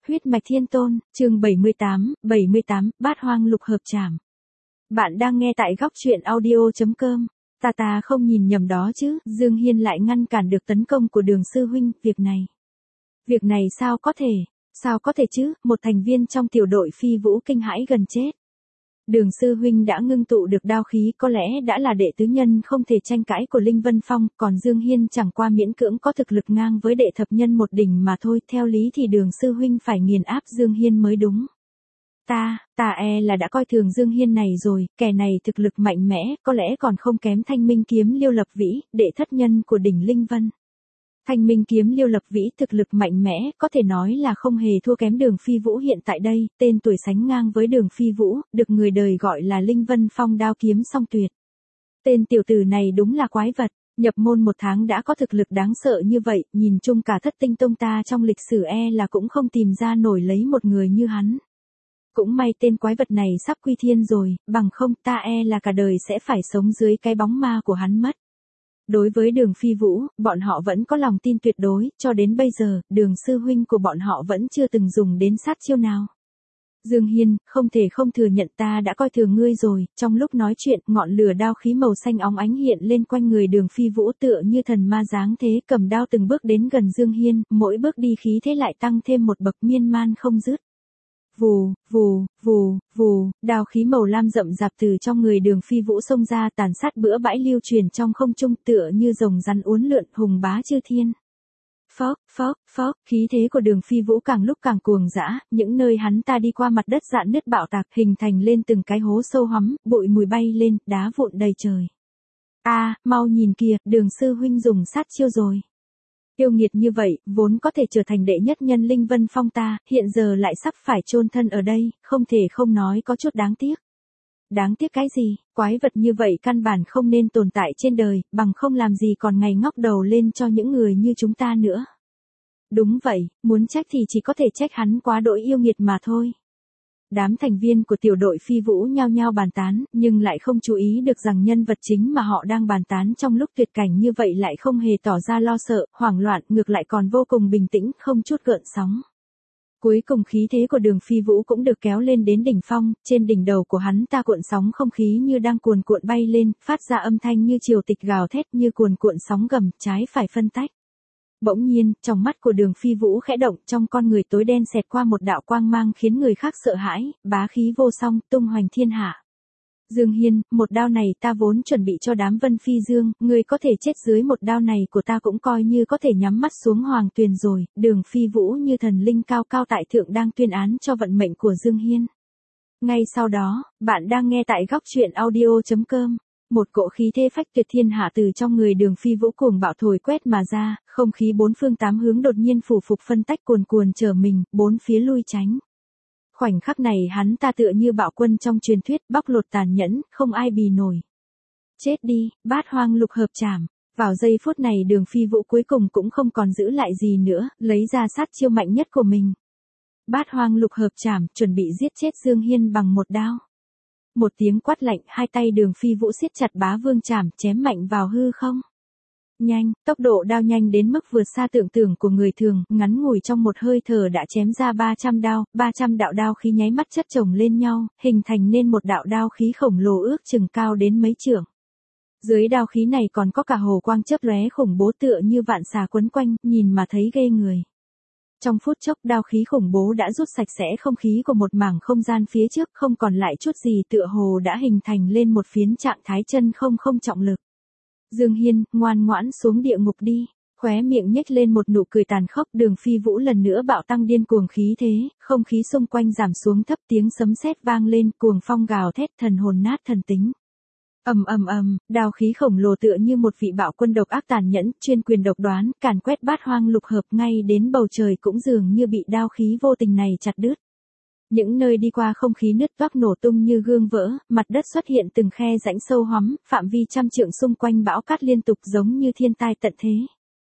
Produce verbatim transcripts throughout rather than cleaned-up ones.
Huyết mạch thiên tôn, chương bảy mươi tám, bảy mươi tám, bát hoang lục hợp trảm. Bạn đang nghe tại góc truyện audio.com. Ta ta không nhìn nhầm đó chứ, Dương Hiên lại ngăn cản được tấn công của Đường sư huynh, việc này. Việc này sao có thể, sao có thể chứ, một thành viên trong tiểu đội phi vũ kinh hãi gần chết. Đường sư huynh đã ngưng tụ được đao khí, có lẽ đã là đệ tứ nhân không thể tranh cãi của Linh Vân Phong, còn Dương Hiên chẳng qua miễn cưỡng có thực lực ngang với đệ thập nhân một đỉnh mà thôi, theo lý thì đường sư huynh phải nghiền áp Dương Hiên mới đúng. Ta, ta e là đã coi thường Dương Hiên này rồi, kẻ này thực lực mạnh mẽ, có lẽ còn không kém Thanh Minh kiếm Liêu Lập Vĩ, đệ thất nhân của đỉnh Linh Vân. Thanh Minh kiếm Liêu Lập Vĩ thực lực mạnh mẽ, có thể nói là không hề thua kém Đường Phi Vũ hiện tại đây, tên tuổi sánh ngang với Đường Phi Vũ, được người đời gọi là Linh Vân Phong đao kiếm song tuyệt. Tên tiểu tử này đúng là quái vật, nhập môn một tháng đã có thực lực đáng sợ như vậy, nhìn chung cả thất tinh tông ta trong lịch sử e là cũng không tìm ra nổi lấy một người như hắn. Cũng may tên quái vật này sắp quy thiên rồi, bằng không ta e là cả đời sẽ phải sống dưới cái bóng ma của hắn mất. Đối với Đường Phi Vũ, bọn họ vẫn có lòng tin tuyệt đối, cho đến bây giờ, Đường sư huynh của bọn họ vẫn chưa từng dùng đến sát chiêu nào. Dương Hiên, không thể không thừa nhận ta đã coi thường ngươi rồi, trong lúc nói chuyện, ngọn lửa đao khí màu xanh óng ánh hiện lên quanh người Đường Phi Vũ tựa như thần ma dáng thế, cầm đao từng bước đến gần Dương Hiên, mỗi bước đi khí thế lại tăng thêm một bậc miên man không dứt. Vù, vù, vù, vù, đao khí màu lam rậm rạp từ trong người Đường Phi Vũ xông ra, tàn sát bữa bãi lưu truyền trong không trung tựa như rồng rắn uốn lượn hùng bá chư thiên. Phốc, phốc, phốc, khí thế của Đường Phi Vũ càng lúc càng cuồng dã, những nơi hắn ta đi qua mặt đất rạn nứt bạo tạc hình thành lên từng cái hố sâu hoắm, bụi mùi bay lên, đá vụn đầy trời. A, à, mau nhìn kìa, Đường sư huynh dùng sát chiêu rồi. Yêu nghiệt như vậy, vốn có thể trở thành đệ nhất nhân Linh Vân Phong ta, hiện giờ lại sắp phải chôn thân ở đây, không thể không nói có chút đáng tiếc. Đáng tiếc cái gì, quái vật như vậy căn bản không nên tồn tại trên đời, bằng không làm gì còn ngày ngóc đầu lên cho những người như chúng ta nữa. Đúng vậy, muốn trách thì chỉ có thể trách hắn quá đỗi yêu nghiệt mà thôi. Đám thành viên của tiểu đội phi vũ nhao nhao bàn tán, nhưng lại không chú ý được rằng nhân vật chính mà họ đang bàn tán trong lúc tuyệt cảnh như vậy lại không hề tỏ ra lo sợ, hoảng loạn, ngược lại còn vô cùng bình tĩnh, không chút gợn sóng. Cuối cùng khí thế của Đường Phi Vũ cũng được kéo lên đến đỉnh phong, trên đỉnh đầu của hắn ta cuộn sóng không khí như đang cuồn cuộn bay lên, phát ra âm thanh như triều tịch gào thét như cuồn cuộn sóng gầm, trái phải phân tách. Bỗng nhiên, trong mắt của Đường Phi Vũ khẽ động, trong con người tối đen xẹt qua một đạo quang mang khiến người khác sợ hãi, bá khí vô song, tung hoành thiên hạ. Dương Hiên, một đao này ta vốn chuẩn bị cho đám Vân Phi Dương, ngươi có thể chết dưới một đao này của ta cũng coi như có thể nhắm mắt xuống hoàng tuyền rồi. Đường Phi Vũ như thần linh cao cao tại thượng đang tuyên án cho vận mệnh của Dương Hiên. Ngay sau đó, bạn đang nghe tại góc truyện audio.com. Một cỗ khí thế phách tuyệt thiên hạ từ trong người Đường Phi Vũ cuồng bạo thổi quét mà ra, không khí bốn phương tám hướng đột nhiên phủ phục phân tách cuồn cuồn trở mình, bốn phía lui tránh. Khoảnh khắc này hắn ta tựa như bạo quân trong truyền thuyết, bóc lột tàn nhẫn, không ai bì nổi. Chết đi, bát hoang lục hợp trảm. Vào giây phút này Đường Phi Vũ cuối cùng cũng không còn giữ lại gì nữa, lấy ra sát chiêu mạnh nhất của mình. Bát hoang lục hợp trảm, chuẩn bị giết chết Dương Hiên bằng một đao. Một tiếng quát lạnh, hai tay Đường Phi Vũ siết chặt bá vương trảm, chém mạnh vào hư không. Nhanh, tốc độ đao nhanh đến mức vượt xa tưởng tượng của người thường, ngắn ngủi trong một hơi thở đã chém ra ba trăm đao, ba trăm đạo đao khí nháy mắt chất chồng lên nhau, hình thành nên một đạo đao khí khổng lồ ước chừng cao đến mấy trượng. Dưới đao khí này còn có cả hồ quang chớp lóe khủng bố tựa như vạn xà quấn quanh, nhìn mà thấy ghê người. Trong phút chốc đao khí khủng bố đã rút sạch sẽ không khí của một mảng không gian phía trước, không còn lại chút gì, tựa hồ đã hình thành lên một phiến trạng thái chân không không trọng lực. Dương Hiên, ngoan ngoãn xuống địa ngục đi, khóe miệng nhếch lên một nụ cười tàn khốc. Đường Phi Vũ lần nữa bạo tăng điên cuồng khí thế, không khí xung quanh giảm xuống thấp, tiếng sấm sét vang lên, cuồng phong gào thét, thần hồn nát thần tính. Ầm ầm ầm, đao khí khổng lồ tựa như một vị bạo quân độc ác tàn nhẫn, chuyên quyền độc đoán, càn quét bát hoang lục hợp, ngay đến bầu trời cũng dường như bị đao khí vô tình này chặt đứt. Những nơi đi qua không khí nứt toác nổ tung như gương vỡ, mặt đất xuất hiện từng khe rãnh sâu hoắm, phạm vi trăm trượng xung quanh bão cát liên tục giống như thiên tai tận thế.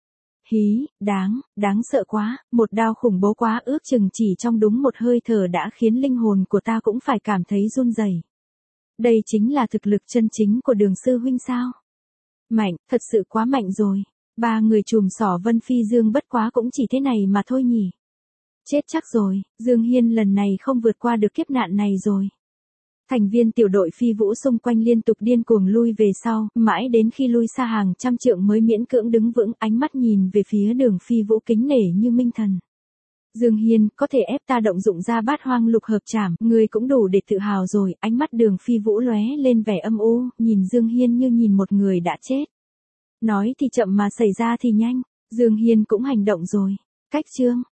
Hí, đáng, đáng sợ quá, một đao khủng bố quá, ước chừng chỉ trong đúng một hơi thở đã khiến linh hồn của ta cũng phải cảm thấy run rẩy. Đây chính là thực lực chân chính của Đường sư huynh sao? Mạnh, thật sự quá mạnh rồi. Ba người trùm xỏ Vân Phi Dương bất quá cũng chỉ thế này mà thôi nhỉ. Chết chắc rồi, Dương Hiên lần này không vượt qua được kiếp nạn này rồi. Thành viên tiểu đội phi vũ xung quanh liên tục điên cuồng lui về sau, mãi đến khi lui xa hàng trăm trượng mới miễn cưỡng đứng vững, ánh mắt nhìn về phía Đường Phi Vũ kính nể như minh thần. Dương Hiên, có thể ép ta động dụng ra bát hoang lục hợp trảm, ngươi cũng đủ để tự hào rồi. Ánh mắt Đường Phi Vũ lóe lên vẻ âm u, nhìn Dương Hiên như nhìn một người đã chết. Nói thì chậm mà xảy ra thì nhanh, Dương Hiên cũng hành động rồi. Cách chương